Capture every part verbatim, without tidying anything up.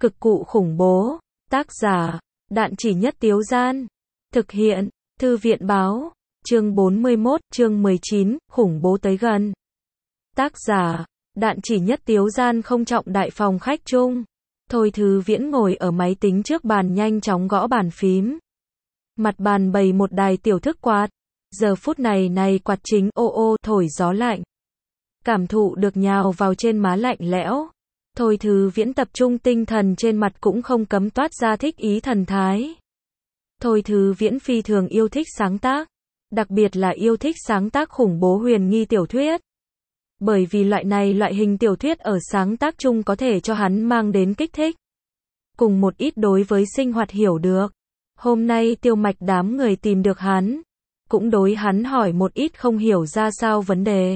Cực cụ khủng bố. Tác giả, Đạn Chỉ Nhất Tiếu Gian. Thực hiện, Thư viện Báo. Chương bốn mươi mốt, chương mười chín, khủng bố tới gần. Tác giả, Đạn Chỉ Nhất Tiếu Gian. Không trọng đại phòng khách chung. Thôi Thư Viễn ngồi ở máy tính trước bàn nhanh chóng gõ bàn phím. Mặt bàn bày một đài tiểu thức quạt. Giờ phút này này quạt chính ô ô thổi gió lạnh. Cảm thụ được nhào vào trên má lạnh lẽo. Thôi Thư Viễn tập trung tinh thần, trên mặt cũng không cấm toát ra thích ý thần thái. Thôi Thư Viễn phi thường yêu thích sáng tác, đặc biệt là yêu thích sáng tác khủng bố huyền nghi tiểu thuyết. Bởi vì loại này loại hình tiểu thuyết ở sáng tác chung có thể cho hắn mang đến kích thích. Cùng một ít đối với sinh hoạt hiểu được. Hôm nay Tiêu Mạch đám người tìm được hắn, cũng đối hắn hỏi một ít không hiểu ra sao vấn đề.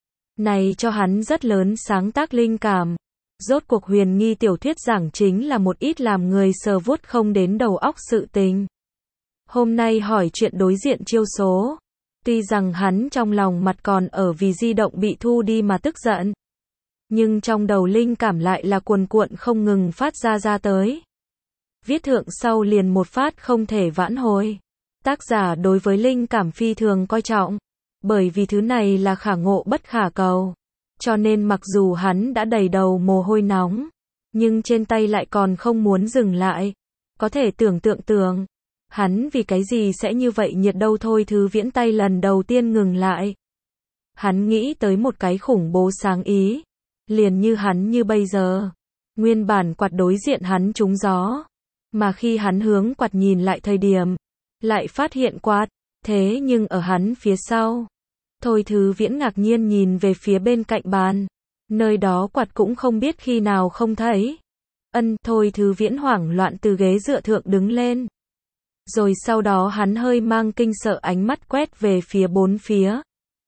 Này cho hắn rất lớn sáng tác linh cảm. Rốt cuộc huyền nghi tiểu thuyết giảng chính là một ít làm người sờ vuốt không đến đầu óc sự tình. Hôm nay hỏi chuyện đối diện chiêu số. Tuy rằng hắn trong lòng mặt còn ở vì di động bị thu đi mà tức giận, nhưng trong đầu linh cảm lại là cuồn cuộn không ngừng phát ra ra tới. Viết thượng sau liền một phát không thể vãn hồi. Tác giả đối với linh cảm phi thường coi trọng, bởi vì thứ này là khả ngộ bất khả cầu. Cho nên mặc dù hắn đã đầy đầu mồ hôi nóng, nhưng trên tay lại còn không muốn dừng lại. Có thể tưởng tượng tưởng, hắn vì cái gì sẽ như vậy nhiệt đâu. Thôi Thư Viễn tay lần đầu tiên ngừng lại. Hắn nghĩ tới một cái khủng bố sáng ý. Liền như hắn như bây giờ. Nguyên bản quạt đối diện hắn trúng gió. Mà khi hắn hướng quạt nhìn lại thời điểm, lại phát hiện quạt, thế nhưng ở hắn phía sau. Thôi Thư Viễn ngạc nhiên nhìn về phía bên cạnh bàn. Nơi đó quạt cũng không biết khi nào không thấy. Ân, Thôi Thư Viễn hoảng loạn từ ghế dựa thượng đứng lên. Rồi sau đó hắn hơi mang kinh sợ ánh mắt quét về phía bốn phía.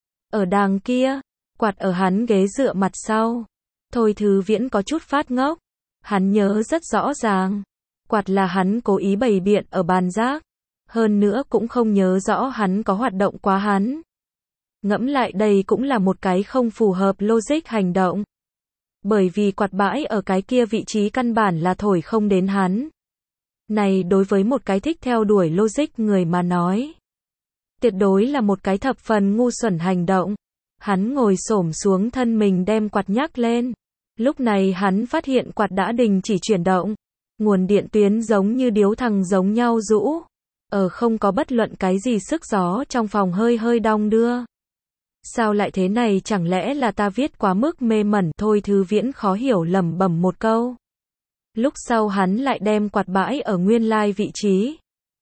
Ở đàng kia, quạt ở hắn ghế dựa mặt sau. Thôi Thư Viễn có chút phát ngốc. Hắn nhớ rất rõ ràng. Quạt là hắn cố ý bày biện ở bàn rác. Hơn nữa cũng không nhớ rõ hắn có hoạt động quá hắn. Ngẫm lại đây cũng là một cái không phù hợp logic hành động. Bởi vì quạt bãi ở cái kia vị trí căn bản là thổi không đến hắn. Này đối với một cái thích theo đuổi logic người mà nói, tuyệt đối là một cái thập phần ngu xuẩn hành động. Hắn ngồi xổm xuống thân mình đem quạt nhắc lên. Lúc này hắn phát hiện quạt đã đình chỉ chuyển động. Nguồn điện tuyến giống như điếu thằng giống nhau rũ. Ở không có bất luận cái gì sức gió trong phòng hơi hơi đong đưa. Sao lại thế này, chẳng lẽ là ta viết quá mức mê mẩn. Thôi Thư Viễn khó hiểu lẩm bẩm một câu. Lúc sau hắn lại đem quạt bãi ở nguyên lai vị trí.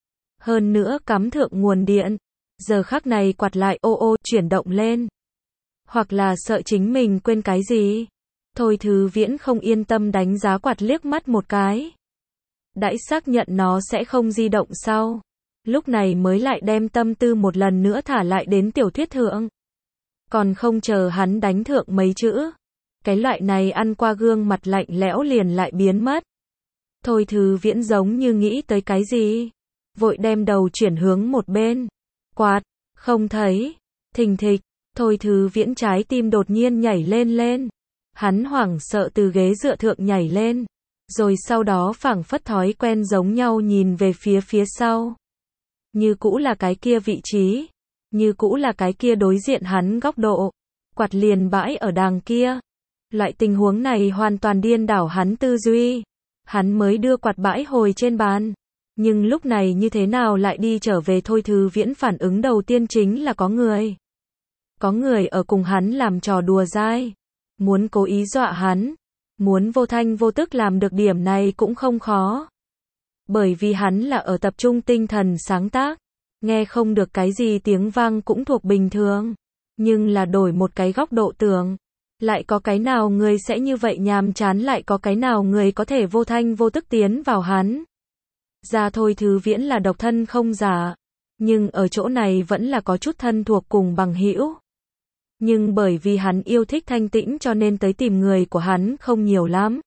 Hơn nữa cắm thượng nguồn điện. Giờ khắc này quạt lại ô ô chuyển động lên. Hoặc là sợ chính mình quên cái gì. Thôi Thư Viễn không yên tâm đánh giá quạt liếc mắt một cái. Đãi xác nhận nó sẽ không di động sau. Lúc này mới lại đem tâm tư một lần nữa thả lại đến tiểu thuyết thượng. Còn không chờ hắn đánh thượng mấy chữ. Cái loại này ăn qua gương mặt lạnh lẽo liền lại biến mất. Thôi Thư Viễn giống như nghĩ tới cái gì. Vội đem đầu chuyển hướng một bên. Quạt, không thấy. Thình thịch, Thôi Thư Viễn trái tim đột nhiên nhảy lên lên. Hắn hoảng sợ từ ghế dựa thượng nhảy lên. Rồi sau đó phảng phất thói quen giống nhau nhìn về phía phía sau. Như cũ là cái kia vị trí. Như cũ là cái kia đối diện hắn góc độ. Quạt liền bãi ở đàng kia. Loại tình huống này hoàn toàn điên đảo hắn tư duy. Hắn mới đưa quạt bãi hồi trên bàn. Nhưng lúc này như thế nào lại đi trở về. Thôi Thư Viễn phản ứng đầu tiên chính là có người. Có người ở cùng hắn làm trò đùa dai. Muốn cố ý dọa hắn. Muốn vô thanh vô tức làm được điểm này cũng không khó. Bởi vì hắn là ở tập trung tinh thần sáng tác. Nghe không được cái gì tiếng vang cũng thuộc bình thường. Nhưng là đổi một cái góc độ tưởng. Lại có cái nào người sẽ như vậy nhàm chán, lại có cái nào người có thể vô thanh vô tức tiến vào hắn. Ra. Thôi Thư Viễn là độc thân không giả. Nhưng ở chỗ này vẫn là có chút thân thuộc cùng bằng hữu. Nhưng bởi vì hắn yêu thích thanh tĩnh cho nên tới tìm người của hắn không nhiều lắm.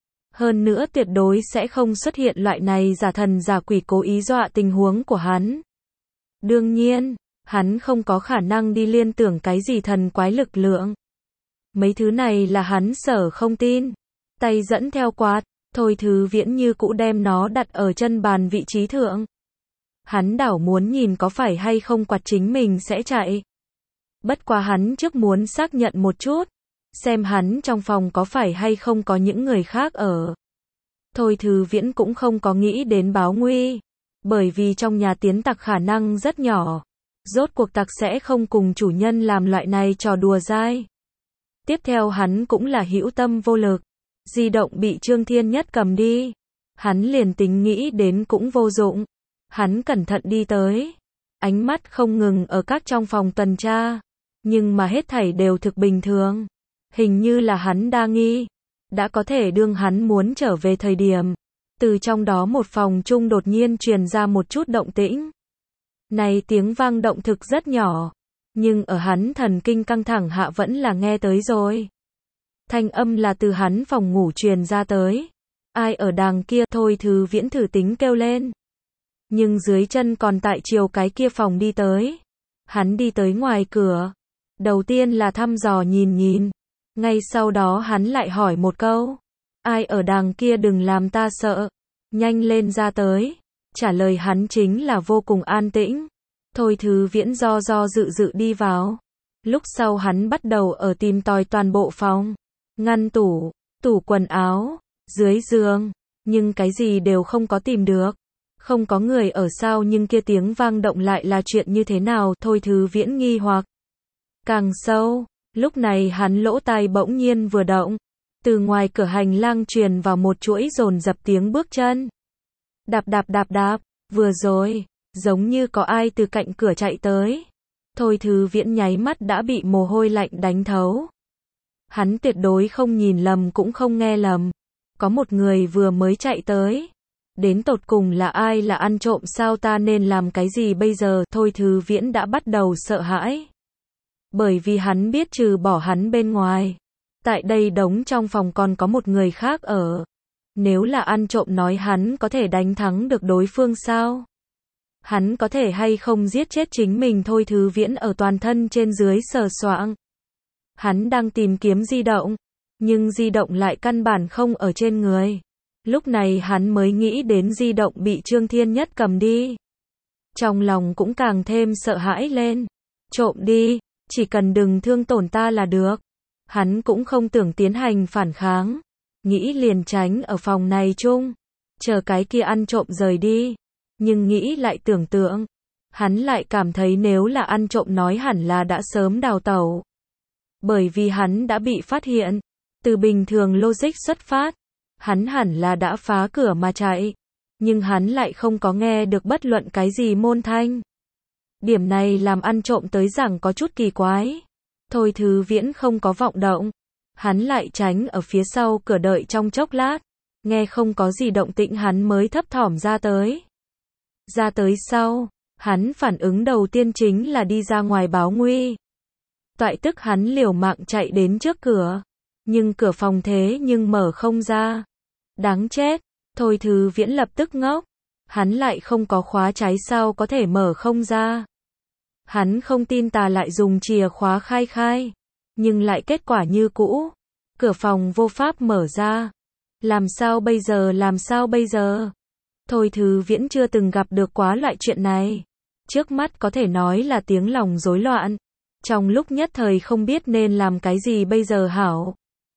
Hơn nữa tuyệt đối sẽ không xuất hiện loại này giả thần giả quỷ cố ý dọa tình huống của hắn. Đương nhiên, hắn không có khả năng đi liên tưởng cái gì thần quái lực lượng. Mấy thứ này là hắn sở không tin. Tay dẫn theo quạt, Thôi Thư Viễn như cũ đem nó đặt ở chân bàn vị trí thượng. Hắn đảo muốn nhìn có phải hay không quạt chính mình sẽ chạy. Bất quá hắn trước muốn xác nhận một chút, xem hắn trong phòng có phải hay không có những người khác ở. Thôi Thư Viễn cũng không có nghĩ đến báo nguy, bởi vì trong nhà tiến tặc khả năng rất nhỏ. Rốt cuộc tặc sẽ không cùng chủ nhân làm loại này trò đùa dai. Tiếp theo hắn cũng là hữu tâm vô lực. Di động bị Trương Thiên Nhất cầm đi. Hắn liền tính nghĩ đến cũng vô dụng. Hắn cẩn thận đi tới. Ánh mắt không ngừng ở các trong phòng tuần tra. Nhưng mà hết thảy đều thực bình thường. Hình như là hắn đa nghi. Đã có thể đương hắn muốn trở về thời điểm. Từ trong đó một phòng chung đột nhiên truyền ra một chút động tĩnh. Này tiếng vang động thực rất nhỏ. Nhưng ở hắn thần kinh căng thẳng hạ vẫn là nghe tới rồi. Thanh âm là từ hắn phòng ngủ truyền ra tới. Ai ở đàng kia? Thôi Thư Viễn thử tính kêu lên. Nhưng dưới chân còn tại chiều cái kia phòng đi tới. Hắn đi tới ngoài cửa. Đầu tiên là thăm dò nhìn nhìn. Ngay sau đó hắn lại hỏi một câu. Ai ở đàng kia, đừng làm ta sợ. Nhanh lên ra tới. Trả lời hắn chính là vô cùng an tĩnh. Thôi Thư Viễn do do dự dự đi vào. Lúc sau hắn bắt đầu ở tìm tòi toàn bộ phòng. Ngăn tủ, tủ quần áo, dưới giường. Nhưng cái gì đều không có tìm được. Không có người ở sao, nhưng kia tiếng vang động lại là chuyện như thế nào? Thôi Thư Viễn nghi hoặc. Càng sâu, lúc này hắn lỗ tai bỗng nhiên vừa động. Từ ngoài cửa hành lang truyền vào một chuỗi dồn dập tiếng bước chân. Đạp đạp đạp đạp, vừa rồi, giống như có ai từ cạnh cửa chạy tới. Thôi Thư Viễn nháy mắt đã bị mồ hôi lạnh đánh thấu. Hắn tuyệt đối không nhìn lầm cũng không nghe lầm. Có một người vừa mới chạy tới. Đến tột cùng là ai, là ăn trộm sao? Ta nên làm cái gì bây giờ? Thôi Thư Viễn đã bắt đầu sợ hãi. Bởi vì hắn biết trừ bỏ hắn bên ngoài, tại đây đống trong phòng còn có một người khác ở. Nếu là ăn trộm nói hắn có thể đánh thắng được đối phương sao? Hắn có thể hay không giết chết chính mình? Thôi Thư Viễn ở toàn thân trên dưới sờ soạng. Hắn đang tìm kiếm di động, nhưng di động lại căn bản không ở trên người. Lúc này hắn mới nghĩ đến di động bị Trương Thiên Nhất cầm đi. Trong lòng cũng càng thêm sợ hãi lên. Trộm đi, chỉ cần đừng thương tổn ta là được. Hắn cũng không tưởng tiến hành phản kháng. Nghĩ liền tránh ở phòng này chung. Chờ cái kia ăn trộm rời đi. Nhưng nghĩ lại tưởng tượng. Hắn lại cảm thấy nếu là ăn trộm nói hẳn là đã sớm đào tẩu. Bởi vì hắn đã bị phát hiện. Từ bình thường logic xuất phát. Hắn hẳn là đã phá cửa mà chạy. Nhưng hắn lại không có nghe được bất luận cái gì môn thanh. Điểm này làm ăn trộm tới rằng có chút kỳ quái. Thôi Thư Viễn không có vọng động. Hắn lại tránh ở phía sau cửa đợi trong chốc lát. Nghe không có gì động tĩnh hắn mới thấp thỏm ra tới. Ra tới sau, hắn phản ứng đầu tiên chính là đi ra ngoài báo nguy. Toại tức hắn liều mạng chạy đến trước cửa. Nhưng cửa phòng thế nhưng mở không ra. Đáng chết. Thôi Thư Viễn lập tức ngốc. Hắn lại không có khóa cháy sao có thể mở không ra. Hắn không tin tà lại dùng chìa khóa khai khai. Nhưng lại kết quả như cũ. Cửa phòng vô pháp mở ra. Làm sao bây giờ, làm sao bây giờ? Thôi Thư Viễn chưa từng gặp được quá loại chuyện này. Trước mắt có thể nói là tiếng lòng rối loạn. Trong lúc nhất thời không biết nên làm cái gì bây giờ hảo.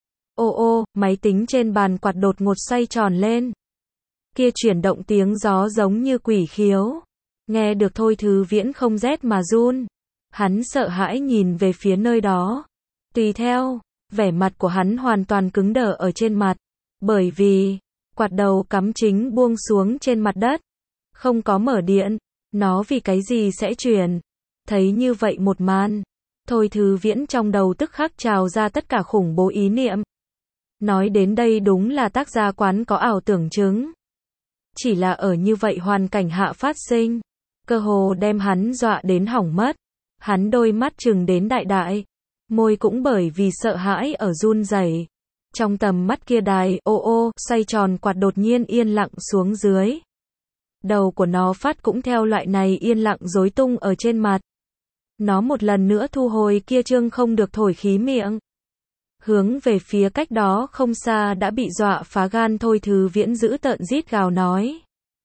Ô ô, máy tính trên bàn quạt đột ngột xoay tròn lên. Kia chuyển động tiếng gió giống như quỷ khiếu. Nghe được Thôi Thư Viễn không rét mà run. Hắn sợ hãi nhìn về phía nơi đó. Tùy theo, vẻ mặt của hắn hoàn toàn cứng đờ ở trên mặt. Bởi vì, quạt đầu cắm chính buông xuống trên mặt đất. Không có mở điện. Nó vì cái gì sẽ chuyển? Thấy như vậy một màn. Thôi Thư Viễn trong đầu tức khắc trào ra tất cả khủng bố ý niệm. Nói đến đây đúng là tác gia quán có ảo tưởng chứng. Chỉ là ở như vậy hoàn cảnh hạ phát sinh. Cơ hồ đem hắn dọa đến hỏng mất. Hắn đôi mắt trừng đến đại đại. Môi cũng bởi vì sợ hãi ở run rẩy. Trong tầm mắt kia đài, ô ô, xoay tròn quạt đột nhiên yên lặng xuống dưới. Đầu của nó phát cũng theo loại này yên lặng rối tung ở trên mặt. Nó một lần nữa thu hồi kia trương không được thổi khí miệng. hướng về phía cách đó không xa đã bị dọa phá gan Thôi Thư Viễn dữ tợn rít gào nói.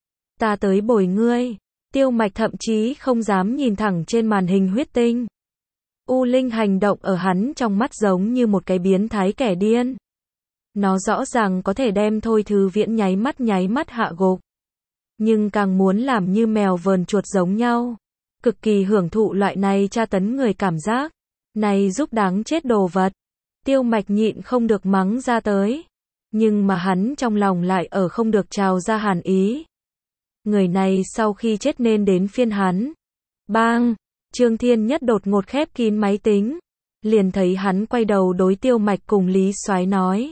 Ta tới bồi ngươi. Tiêu Mạch thậm chí không dám nhìn thẳng trên màn hình huyết tinh. U Linh hành động ở hắn trong mắt giống như một cái biến thái kẻ điên. Nó rõ ràng có thể đem Thôi Thư Viễn nháy mắt nháy mắt hạ gục. Nhưng càng muốn làm như mèo vờn chuột giống nhau. Cực kỳ hưởng thụ loại này tra tấn người cảm giác. Này giúp đáng chết đồ vật. Tiêu Mạch nhịn không được mắng ra tới. Nhưng mà hắn trong lòng lại ở không được trào ra hàn ý. Người này sau khi chết nên đến phiên hắn. Bang! Trương Thiên Nhất đột ngột khép kín máy tính. Liền thấy hắn quay đầu đối Tiêu Mạch cùng Lý Soái nói.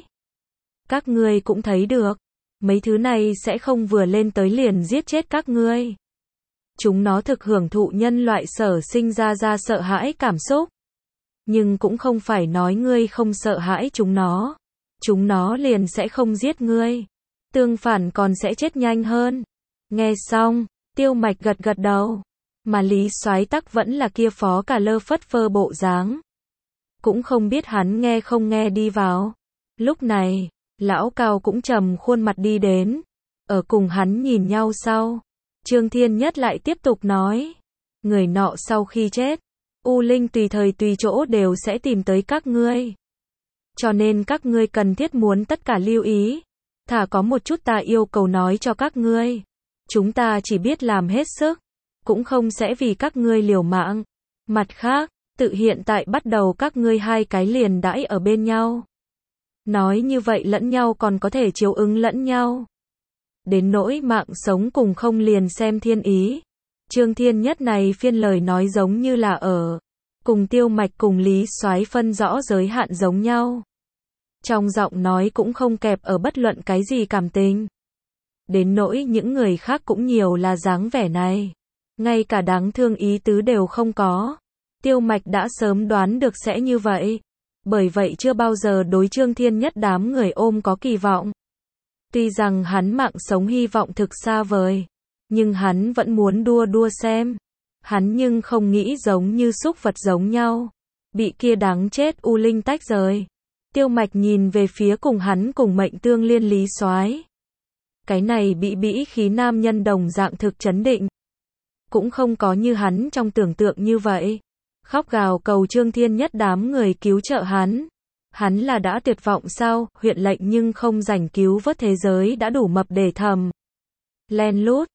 Các ngươi cũng thấy được. Mấy thứ này sẽ không vừa lên tới liền giết chết các ngươi. Chúng nó thực hưởng thụ nhân loại sở sinh ra ra sợ hãi cảm xúc. Nhưng cũng không phải nói ngươi không sợ hãi chúng nó. Chúng nó liền sẽ không giết ngươi. Tương phản còn sẽ chết nhanh hơn. Nghe xong, Tiêu Mạch gật gật đầu. Mà Lý Soái tắc vẫn là kia phó cả lơ phất phơ bộ dáng. Cũng không biết hắn nghe không nghe đi vào. Lúc này, lão Cao cũng trầm khuôn mặt đi đến. Ở cùng hắn nhìn nhau sau. Trương Thiên Nhất lại tiếp tục nói. Người nọ sau khi chết. U Linh tùy thời tùy chỗ đều sẽ tìm tới các ngươi. Cho nên các ngươi cần thiết muốn tất cả lưu ý. Thả có một chút ta yêu cầu nói cho các ngươi. Chúng ta chỉ biết làm hết sức. Cũng không sẽ vì các ngươi liều mạng. Mặt khác, tự hiện tại bắt đầu các ngươi hai cái liền đãi ở bên nhau. Nói như vậy lẫn nhau còn có thể chiếu ứng lẫn nhau. Đến nỗi mạng sống cùng không liền xem thiên ý. Trương Thiên Nhất này phiên lời nói giống như là ở. Cùng Tiêu Mạch cùng Lý Soái phân rõ giới hạn giống nhau. Trong giọng nói cũng không kẹp ở bất luận cái gì cảm tình. Đến nỗi những người khác cũng nhiều là dáng vẻ này. Ngay cả đáng thương ý tứ đều không có. Tiêu Mạch đã sớm đoán được sẽ như vậy. Bởi vậy chưa bao giờ đối Trương Thiên Nhất đám người ôm có kỳ vọng. Tuy rằng hắn mạng sống hy vọng thực xa vời. Nhưng hắn vẫn muốn đua đua xem. Hắn nhưng không nghĩ giống như súc vật giống nhau. Bị kia đáng chết U Linh tách rời. Tiêu Mạch nhìn về phía cùng hắn cùng mệnh tương liên Lý Soái. Cái này bị bĩ khí nam nhân đồng dạng thực chấn định. Cũng không có như hắn trong tưởng tượng như vậy. Khóc gào cầu Trương Thiên Nhất đám người cứu trợ hắn. Hắn là đã tuyệt vọng sao, huyện lệnh nhưng không rảnh cứu vớt thế giới đã đủ mập để thầm. Len lút,